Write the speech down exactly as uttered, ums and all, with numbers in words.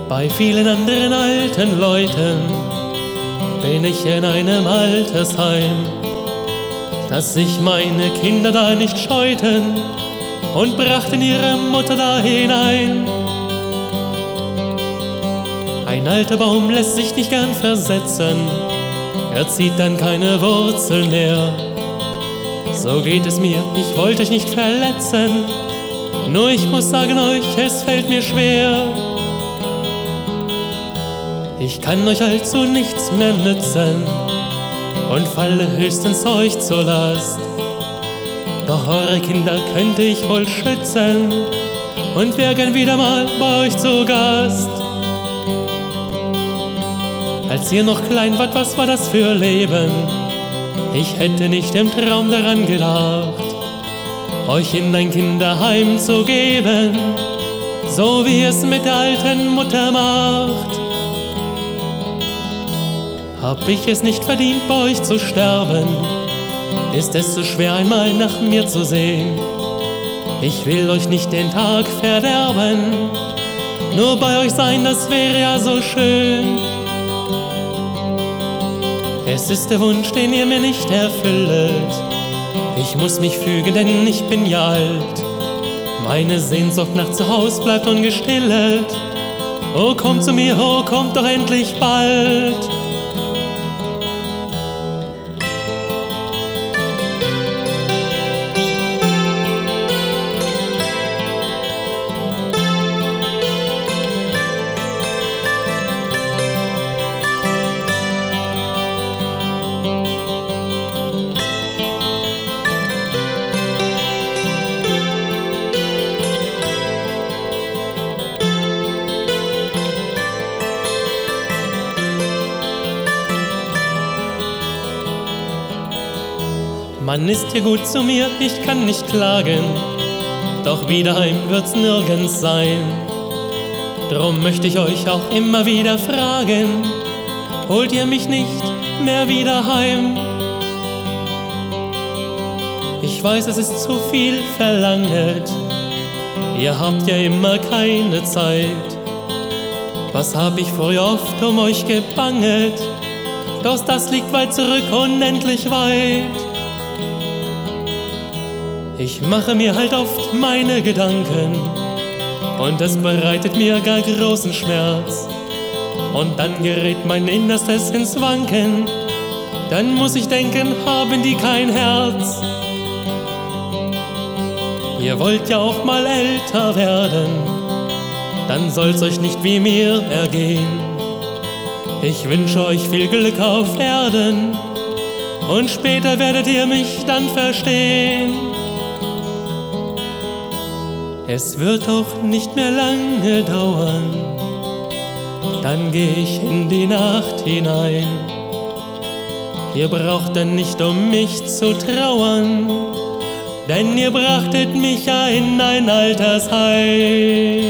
Bei vielen anderen alten Leuten bin ich in einem Altersheim, dass sich meine Kinder da nicht scheuten und brachten ihre Mutter da hinein. Ein alter Baum lässt sich nicht gern versetzen, er zieht dann keine Wurzeln mehr. So geht es mir, ich wollte euch nicht verletzen, nur ich muss sagen euch, es fällt mir schwer. Ich kann euch allzu nichts mehr nützen und falle höchstens euch zur Last. Doch eure Kinder könnte ich wohl schützen und wär gern wieder mal bei euch zu Gast. Als ihr noch klein wart, was war das für Leben? Ich hätte nicht im Traum daran gedacht, euch in ein Kinderheim zu geben, so wie es mit der alten Mutter macht. Hab ich es nicht verdient, bei euch zu sterben? Ist es so schwer, einmal nach mir zu sehen? Ich will euch nicht den Tag verderben, nur bei euch sein, das wäre ja so schön. Es ist der Wunsch, den ihr mir nicht erfüllet. Ich muss mich fügen, denn ich bin ja alt. Meine Sehnsucht nach zu Haus bleibt ungestillet. Oh, kommt zu mir, oh, kommt doch endlich bald. Man ist hier gut zu mir, ich kann nicht klagen, doch wieder heim wird's nirgends sein. Drum möchte ich euch auch immer wieder fragen, holt ihr mich nicht mehr wieder heim? Ich weiß, es ist zu viel verlanget, ihr habt ja immer keine Zeit. Was hab ich früher oft um euch gebanget, doch das liegt weit zurück, unendlich weit. Ich mache mir halt oft meine Gedanken und es bereitet mir gar großen Schmerz. Und dann gerät mein Innerstes ins Wanken, dann muss ich denken, haben die kein Herz? Ihr wollt ja auch mal älter werden, dann soll's euch nicht wie mir ergehen. Ich wünsche euch viel Glück auf Erden und später werdet ihr mich dann verstehen. Es wird auch nicht mehr lange dauern, dann geh ich in die Nacht hinein. Ihr braucht dann nicht um mich zu trauern, denn ihr brachtet mich ja in ein Altersheim.